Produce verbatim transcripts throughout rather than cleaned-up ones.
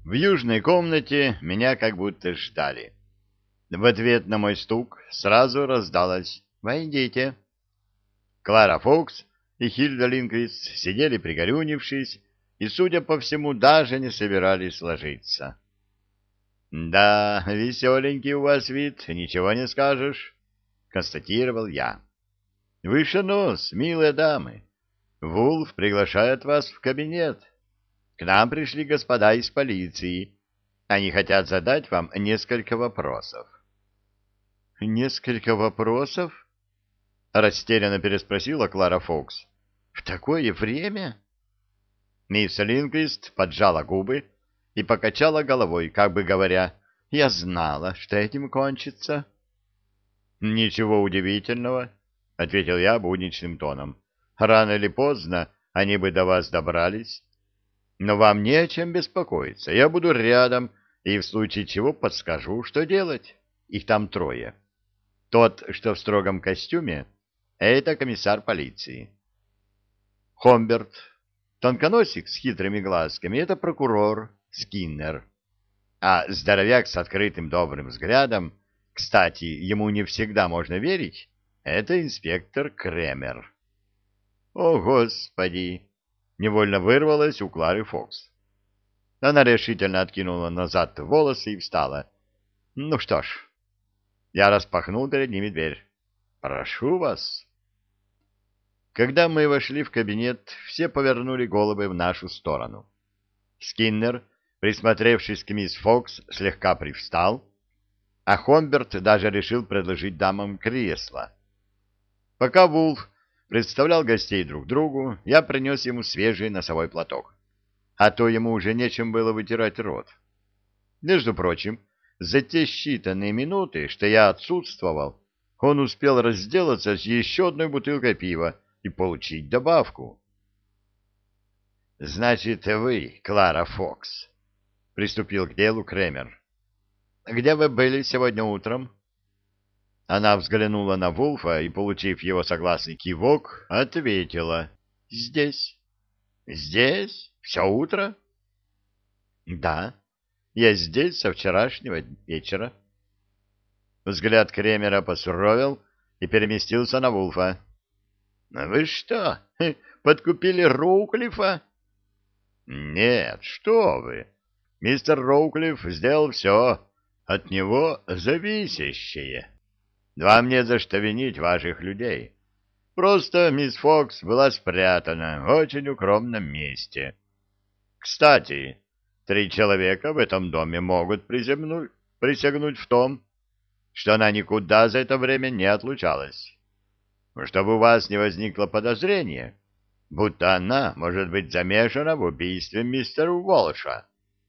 В южной комнате меня как будто ждали. В ответ на мой стук сразу раздалось «Войдите». Клара Фокс и Хильда Линквист сидели пригорюнившись и, судя по всему, даже не собирались ложиться. «Да, веселенький у вас вид, ничего не скажешь», — констатировал я. «Выше нос, милые дамы. Вулф приглашает вас в кабинет. К нам пришли господа из полиции. Они хотят задать вам несколько вопросов». «Несколько вопросов?» — растерянно переспросила Клара Фокс. «В такое время?» Мисс Линквист поджала губы и покачала головой, как бы говоря, «Я знала, что этим кончится». «Ничего удивительного», — ответил я будничным тоном. «Рано или поздно они бы до вас добрались. Но вам не о чем беспокоиться. Я буду рядом и в случае чего подскажу, что делать. Их там трое. Тот, что в строгом костюме, это комиссар полиции. Хомберт, тонконосик с хитрыми глазками, это прокурор Скиннер. А здоровяк с открытым добрым взглядом, кстати, ему не всегда можно верить, это инспектор Кремер. О, Господи! Невольно вырвалась у Клары Фокс. Она решительно откинула назад волосы и встала. Ну что ж, я распахнул перед ними дверь. Прошу вас. Когда мы вошли в кабинет, все повернули головы в нашу сторону. Скиннер, присмотревшись к мисс Фокс, слегка привстал, а Хомберт даже решил предложить дамам кресло. Пока Вулф представлял гостей друг другу, я принес ему свежий носовой платок, а то ему уже нечем было вытирать рот. Между прочим, за те считанные минуты, что я отсутствовал, он успел разделаться с еще одной бутылкой пива и получить добавку. — Значит, вы, Клара Фокс, — приступил к делу Кремер. — Где вы были сегодня утром? Она взглянула на Вулфа и, получив его согласный кивок, ответила. — Здесь. — Здесь? Все утро? — Да, я здесь со вчерашнего вечера. Взгляд Кремера посуровил и переместился на Вулфа. — Вы что, подкупили Роуклифа? — Нет, что вы. Мистер Роуклиф сделал все от него зависящее. Вам не за что винить ваших людей. Просто мисс Фокс была спрятана в очень укромном месте. Кстати, три человека в этом доме могут присягнуть, присягнуть в том, что она никуда за это время не отлучалась. Чтобы у вас не возникло подозрения, будто она может быть замешана в убийстве мистера Уолша.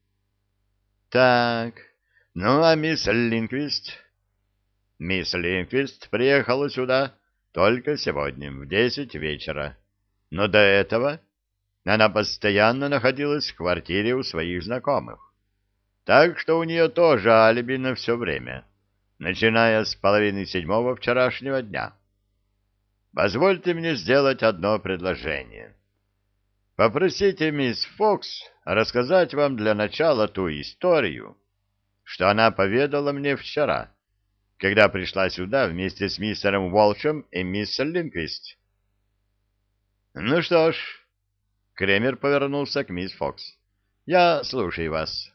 Так, ну а мисс Линквист... Мисс Линквист приехала сюда только сегодня в десять вечера, но до этого она постоянно находилась в квартире у своих знакомых, так что у нее тоже алиби на все время, начиная с половины седьмого вчерашнего дня. Позвольте мне сделать одно предложение. Попросите мисс Фокс рассказать вам для начала ту историю, что она поведала мне вчера, когда пришла сюда вместе с мистером Уолшем и мисс Линквист. — Ну что ж, — Кремер повернулся к мисс Фокс, — я слушаю вас.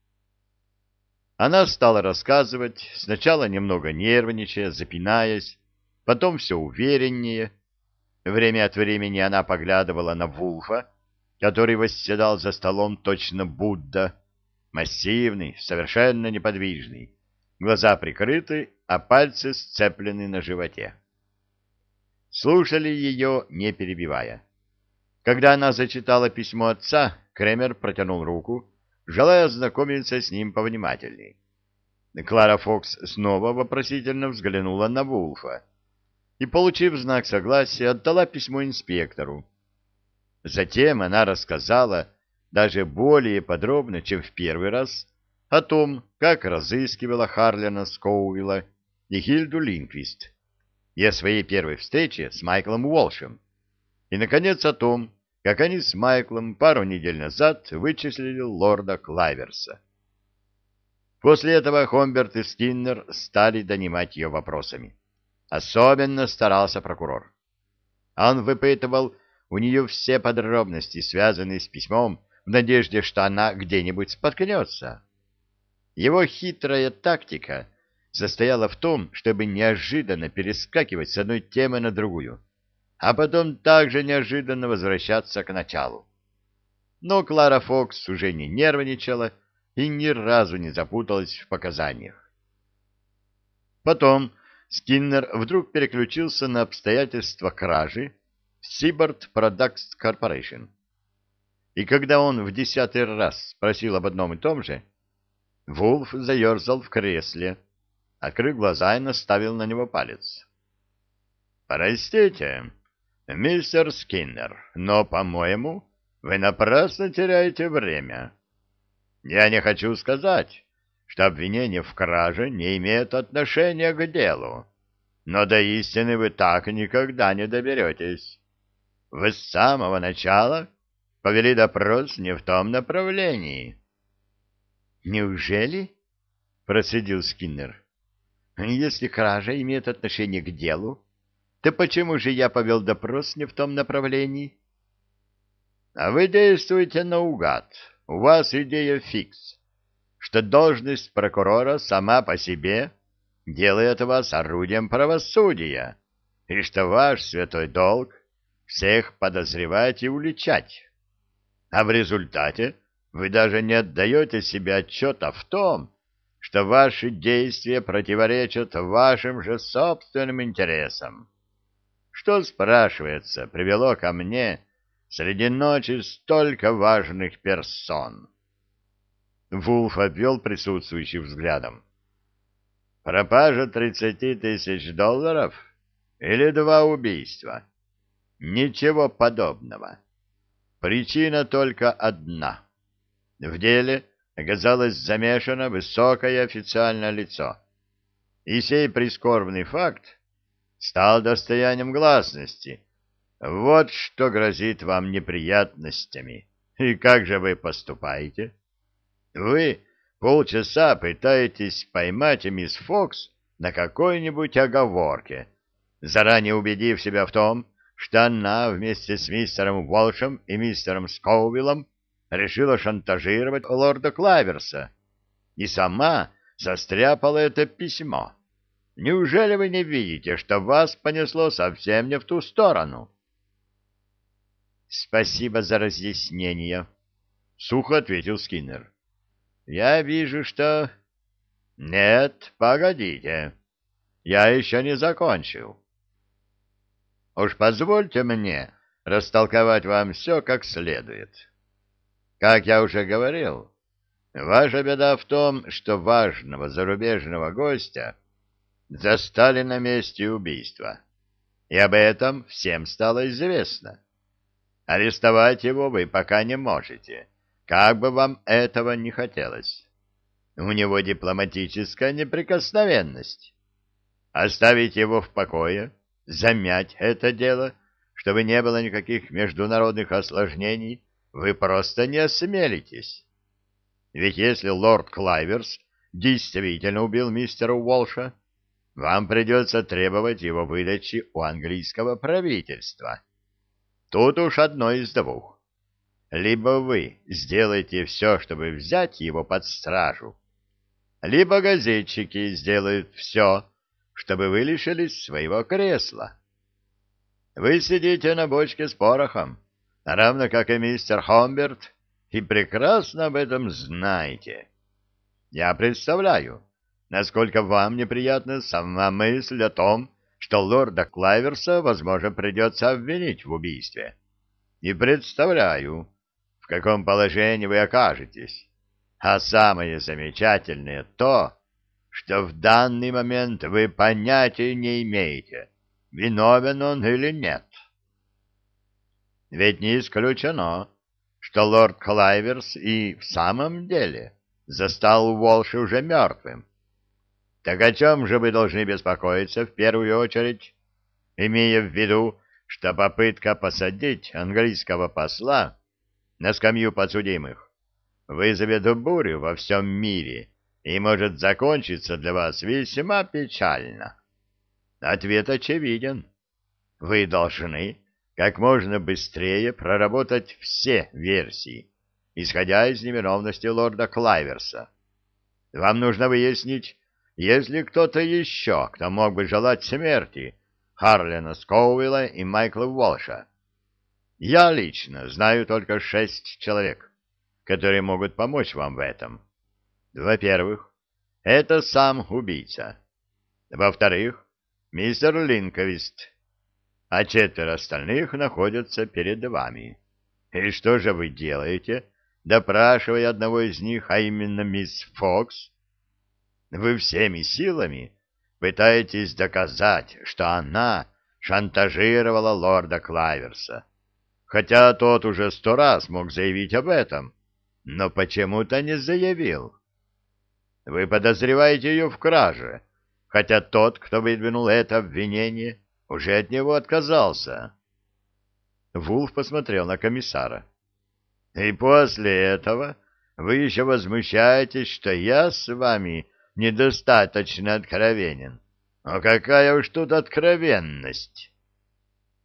Она стала рассказывать, сначала немного нервничая, запинаясь, потом все увереннее. Время от времени она поглядывала на Вулфа, который восседал за столом точно Будда, массивный, совершенно неподвижный, глаза прикрыты, а пальцы сцеплены на животе. Слушали ее, не перебивая. Когда она зачитала письмо отца, Кремер протянул руку, желая ознакомиться с ним повнимательней. Клара Фокс снова вопросительно взглянула на Вулфа и, получив знак согласия, отдала письмо инспектору. Затем она рассказала, даже более подробно, чем в первый раз, о том, как разыскивала Харлена Скоуилла и Хильду Линквист, и о своей первой встрече с Майклом Уолшем, и, наконец, о том, как они с Майклом пару недель назад вычислили лорда Клайверса. После этого Хомберт и Скиннер стали донимать ее вопросами. Особенно старался прокурор. Он выпытывал у нее все подробности, связанные с письмом, в надежде, что она где-нибудь споткнется. Его хитрая тактика состояла в том, чтобы неожиданно перескакивать с одной темы на другую, а потом также неожиданно возвращаться к началу. Но Клара Фокс уже не нервничала и ни разу не запуталась в показаниях. Потом Скиннер вдруг переключился на обстоятельства кражи Seabird Products Corporation. И когда он в десятый раз спросил об одном и том же, Вулф заерзал в кресле, открыл глаза и наставил на него палец. «Простите, мистер Скиннер, но, по-моему, вы напрасно теряете время. Я не хочу сказать, что обвинение в краже не имеет отношения к делу, но до истины вы так никогда не доберетесь. Вы с самого начала повели допрос не в том направлении». «Неужели?» — процедил Скиннер. «Если кража имеет отношение к делу, то почему же я повел допрос не в том направлении?» «А вы действуете наугад. У вас идея фикс, что должность прокурора сама по себе делает вас орудием правосудия, и что ваш святой долг — всех подозревать и уличать. А в результате вы даже не отдаете себе отчета в том, что ваши действия противоречат вашим же собственным интересам. Что, спрашивается, привело ко мне среди ночи столько важных персон?» Вулф обвел присутствующих взглядом. «Пропажа тридцати тысяч долларов или два убийства? Ничего подобного. Причина только одна. В деле оказалось замешано высокое официальное лицо. И сей прискорбный факт стал достоянием гласности. Вот что грозит вам неприятностями. И как же вы поступаете? Вы полчаса пытаетесь поймать мисс Фокс на какой-нибудь оговорке, заранее убедив себя в том, что она вместе с мистером Уолшем и мистером Скоувиллом решила шантажировать лорда Клайверса и сама застряпала это письмо. Неужели вы не видите, что вас понесло совсем не в ту сторону?» «Спасибо за разъяснение», — сухо ответил Скиннер. «Я вижу, что...» «Нет, погодите, я еще не закончил. Уж позвольте мне растолковать вам все как следует. Как я уже говорил, ваша беда в том, что важного зарубежного гостя застали на месте убийства, и об этом всем стало известно. Арестовать его вы пока не можете, как бы вам этого не хотелось. У него дипломатическая неприкосновенность. Оставить его в покое, замять это дело, чтобы не было никаких международных осложнений, вы просто не осмелитесь. Ведь если лорд Клайверс действительно убил мистера Уолша, вам придется требовать его выдачи у английского правительства. Тут уж одно из двух. Либо вы сделаете все, чтобы взять его под стражу, либо газетчики сделают все, чтобы вы лишились своего кресла. Вы сидите на бочке с порохом, равно как и мистер Хомберт, и прекрасно об этом знаете. Я представляю, насколько вам неприятна сама мысль о том, что лорда Клайверса, возможно, придется обвинить в убийстве. И представляю, в каком положении вы окажетесь. А самое замечательное то, что в данный момент вы понятия не имеете, виновен он или нет. Ведь не исключено, что лорд Клайверс и в самом деле застал Уолша уже мертвым. Так о чем же вы должны беспокоиться в первую очередь, имея в виду, что попытка посадить английского посла на скамью подсудимых вызовет бурю во всем мире и может закончиться для вас весьма печально. Ответ очевиден. Вы должны как можно быстрее проработать все версии, исходя из невиновности лорда Клайверса. Вам нужно выяснить, есть ли кто-то еще, кто мог бы желать смерти Харлена Скоуэлла и Майкла Уолша. Я лично знаю только шесть человек, которые могут помочь вам в этом. Во-первых, это сам убийца. Во-вторых, мистер Линковист. А четверо остальных находятся перед вами. И что же вы делаете, допрашивая одного из них, а именно мисс Фокс? Вы всеми силами пытаетесь доказать, что она шантажировала лорда Клайверса, хотя тот уже сто раз мог заявить об этом, но почему-то не заявил. Вы подозреваете ее в краже, хотя тот, кто выдвинул это обвинение, уже от него отказался. Вулф посмотрел на комиссара. И после этого вы еще возмущаетесь, что я с вами недостаточно откровенен. А какая уж тут откровенность!